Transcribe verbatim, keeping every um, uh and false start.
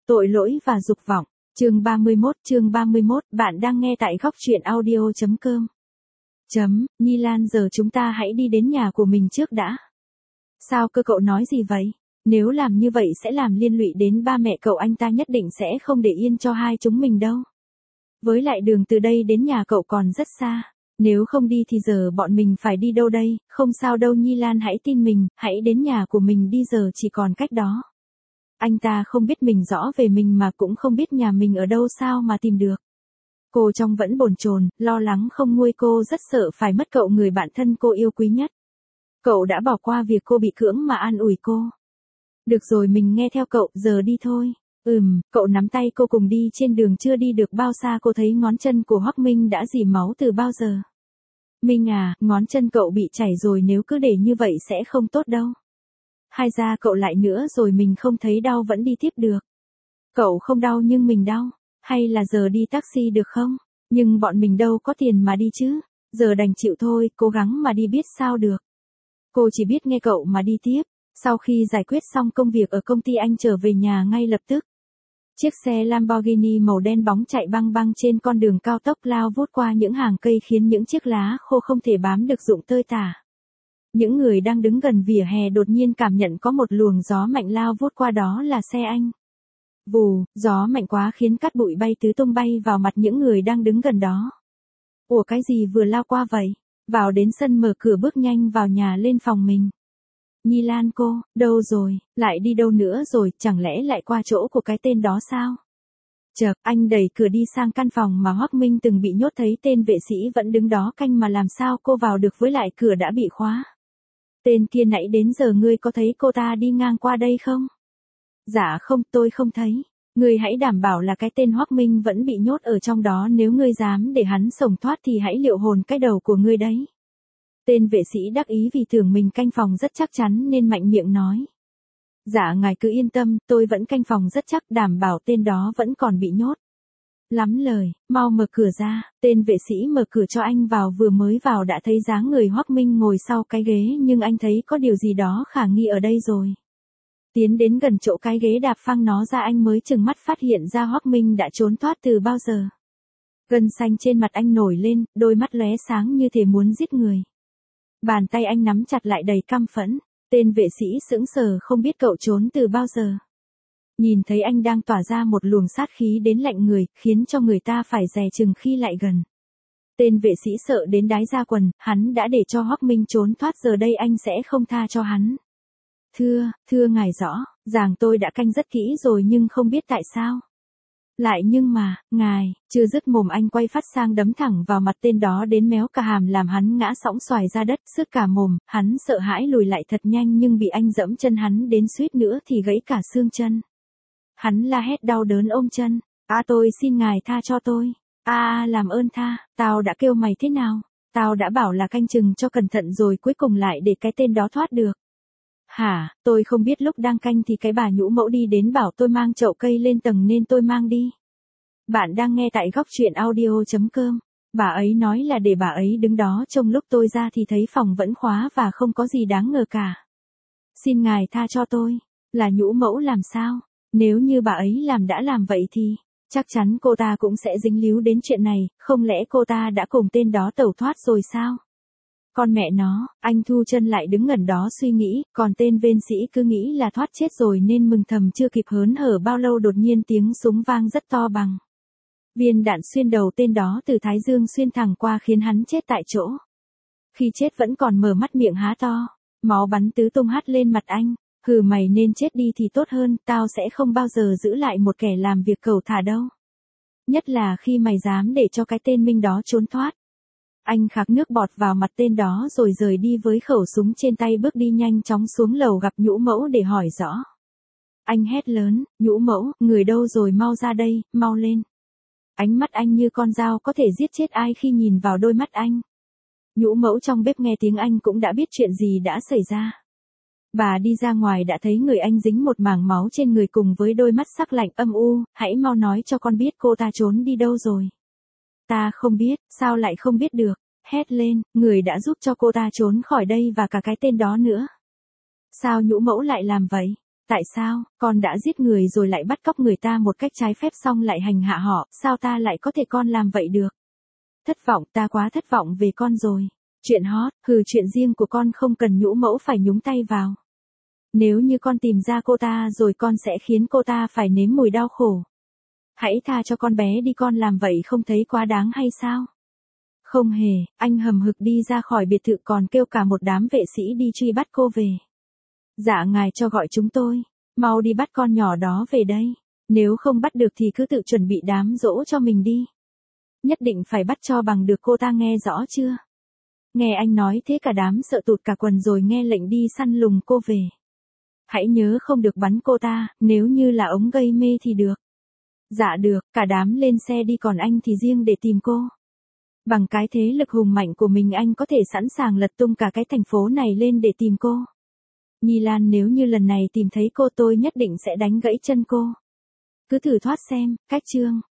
Tội lỗi và dục vọng. Chương ba mươi mốt, chương ba mươi mốt, bạn đang nghe tại góc truyện audio chấm com. Chấm, Nhi Lan giờ chúng ta hãy đi đến nhà của mình trước đã. Sao cơ cậu nói gì vậy? Nếu làm như vậy sẽ làm liên lụy đến ba mẹ cậu, anh ta nhất định sẽ không để yên cho hai chúng mình đâu. Với lại đường từ đây đến nhà cậu còn rất xa. Nếu không đi thì giờ bọn mình phải đi đâu đây? Không sao đâu Nhi Lan, hãy tin mình, hãy đến nhà của mình đi, giờ chỉ còn cách đó. Anh ta không biết mình rõ về mình mà cũng không biết nhà mình ở đâu, sao mà tìm được. Cô trong vẫn bồn chồn, lo lắng không nguôi, cô rất sợ phải mất cậu, người bạn thân cô yêu quý nhất. Cậu đã bỏ qua việc cô bị cưỡng mà an ủi cô. Được rồi, mình nghe theo cậu, giờ đi thôi. Ừm, cậu nắm tay cô cùng đi. Trên đường chưa đi được bao xa cô thấy ngón chân của Hoắc Minh đã rỉ máu từ bao giờ. Minh à, ngón chân cậu bị chảy rồi, nếu cứ để như vậy sẽ không tốt đâu. Hay ra cậu lại nữa rồi, mình không thấy đau vẫn đi tiếp được. Cậu không đau nhưng mình đau. Hay là giờ đi taxi được không? Nhưng bọn mình đâu có tiền mà đi chứ. Giờ đành chịu thôi, cố gắng mà đi biết sao được. Cô chỉ biết nghe cậu mà đi tiếp. Sau khi giải quyết xong công việc ở công ty, anh trở về nhà ngay lập tức. Chiếc xe Lamborghini màu đen bóng chạy băng băng trên con đường cao tốc lao vút qua những hàng cây khiến những chiếc lá khô không thể bám được rụng tơi tả. Những người đang đứng gần vỉa hè đột nhiên cảm nhận có một luồng gió mạnh lao vút qua, đó là xe anh. Vù, gió mạnh quá khiến cát bụi bay tứ tung bay vào mặt những người đang đứng gần đó. Ủa, cái gì vừa lao qua vậy? Vào đến sân, mở cửa bước nhanh vào nhà, lên phòng mình. Nhi Lan cô, đâu rồi, lại đi đâu nữa rồi, chẳng lẽ lại qua chỗ của cái tên đó sao? Chợt, anh đẩy cửa đi sang căn phòng mà Hoắc Minh từng bị nhốt, thấy tên vệ sĩ vẫn đứng đó canh mà làm sao cô vào được, với lại cửa đã bị khóa. Tên kia nãy đến giờ ngươi có thấy cô ta đi ngang qua đây không? Dạ không, tôi không thấy. Ngươi hãy đảm bảo là cái tên Hoắc Minh vẫn bị nhốt ở trong đó, nếu ngươi dám để hắn sống thoát thì hãy liệu hồn cái đầu của ngươi đấy. Tên vệ sĩ đắc ý vì tưởng mình canh phòng rất chắc chắn nên mạnh miệng nói. Dạ ngài cứ yên tâm, tôi vẫn canh phòng rất chắc, đảm bảo tên đó vẫn còn bị nhốt. Lắm lời, mau mở cửa ra. Tên vệ sĩ mở cửa cho anh vào, vừa mới vào đã thấy dáng người Hoắc Minh ngồi sau cái ghế, nhưng anh thấy có điều gì đó khả nghi ở đây rồi. Tiến đến gần chỗ cái ghế đạp phăng nó ra, anh mới chừng mắt phát hiện ra Hoắc Minh đã trốn thoát từ bao giờ. Gân xanh trên mặt anh nổi lên, đôi mắt lóe sáng như thể muốn giết người. Bàn tay anh nắm chặt lại đầy căm phẫn. Tên vệ sĩ sững sờ, không biết cậu trốn từ bao giờ. Nhìn thấy anh đang tỏa ra một luồng sát khí đến lạnh người, khiến cho người ta phải dè chừng khi lại gần. Tên vệ sĩ sợ đến đái ra quần, hắn đã để cho Hoắc Minh trốn thoát, giờ đây anh sẽ không tha cho hắn. Thưa, thưa ngài rõ, ràng tôi đã canh rất kỹ rồi nhưng không biết tại sao. Lại nhưng mà, ngài, chưa dứt mồm anh quay phát sang đấm thẳng vào mặt tên đó đến méo cả hàm, làm hắn ngã sõng xoài ra đất, sứt cả mồm, hắn sợ hãi lùi lại thật nhanh nhưng bị anh giẫm chân hắn đến suýt nữa thì gãy cả xương chân. Hắn la hét đau đớn ôm chân. À, tôi xin ngài tha cho tôi. À, à làm ơn tha, tao đã kêu mày thế nào? Tao đã bảo là canh chừng cho cẩn thận rồi cuối cùng lại để cái tên đó thoát được. Hả, tôi không biết lúc đang canh thì cái bà nhũ mẫu đi đến bảo tôi mang chậu cây lên tầng nên tôi mang đi. Bạn đang nghe tại góc truyện audio chấm com. Bà ấy nói là để bà ấy đứng đó trông, lúc tôi ra thì thấy phòng vẫn khóa và không có gì đáng ngờ cả. Xin ngài tha cho tôi. Là nhũ mẫu làm sao? Nếu như bà ấy làm đã làm vậy thì chắc chắn cô ta cũng sẽ dính líu đến chuyện này, không lẽ cô ta đã cùng tên đó tẩu thoát rồi sao? Con mẹ nó, anh thu chân lại đứng gần đó suy nghĩ, còn tên vên sĩ cứ nghĩ là thoát chết rồi nên mừng thầm, chưa kịp hớn hở bao lâu đột nhiên tiếng súng vang rất to bằng. Viên đạn xuyên đầu tên đó từ thái dương xuyên thẳng qua khiến hắn chết tại chỗ. Khi chết vẫn còn mở mắt miệng há to, máu bắn tứ tung hắt lên mặt anh. Hừ, mày nên chết đi thì tốt hơn, tao sẽ không bao giờ giữ lại một kẻ làm việc cẩu thả đâu. Nhất là khi mày dám để cho cái tên Minh đó trốn thoát. Anh khạc nước bọt vào mặt tên đó rồi rời đi với khẩu súng trên tay, bước đi nhanh chóng xuống lầu gặp nhũ mẫu để hỏi rõ. Anh hét lớn, nhũ mẫu, người đâu rồi, mau ra đây, mau lên. Ánh mắt anh như con dao có thể giết chết ai khi nhìn vào đôi mắt anh. Nhũ mẫu trong bếp nghe tiếng anh cũng đã biết chuyện gì đã xảy ra. Bà đi ra ngoài đã thấy người anh dính một mảng máu trên người cùng với đôi mắt sắc lạnh âm u, hãy mau nói cho con biết cô ta trốn đi đâu rồi. Ta không biết, sao lại không biết được, hét lên, người đã giúp cho cô ta trốn khỏi đây và cả cái tên đó nữa. Sao nhũ mẫu lại làm vậy? Tại sao, con đã giết người rồi lại bắt cóc người ta một cách trái phép xong lại hành hạ họ, sao ta lại có thể con làm vậy được? Thất vọng, ta quá thất vọng về con rồi. Chuyện hot, hừ chuyện riêng của con không cần nhũ mẫu phải nhúng tay vào. Nếu như con tìm ra cô ta rồi con sẽ khiến cô ta phải nếm mùi đau khổ. Hãy tha cho con bé đi, con làm vậy không thấy quá đáng hay sao? Không hề, anh hầm hực đi ra khỏi biệt thự còn kêu cả một đám vệ sĩ đi truy bắt cô về. Dạ ngài cho gọi chúng tôi, mau đi bắt con nhỏ đó về đây. Nếu không bắt được thì cứ tự chuẩn bị đám giỗ cho mình đi. Nhất định phải bắt cho bằng được, cô ta nghe rõ chưa? Nghe anh nói thế cả đám sợ tụt cả quần rồi nghe lệnh đi săn lùng cô về. Hãy nhớ không được bắn cô ta, nếu như là ống gây mê thì được. Dạ được, cả đám lên xe đi còn anh thì riêng để tìm cô. Bằng cái thế lực hùng mạnh của mình anh có thể sẵn sàng lật tung cả cái thành phố này lên để tìm cô. Nhi Lan, nếu như lần này tìm thấy cô tôi nhất định sẽ đánh gãy chân cô. Cứ thử thoát xem, cách chương.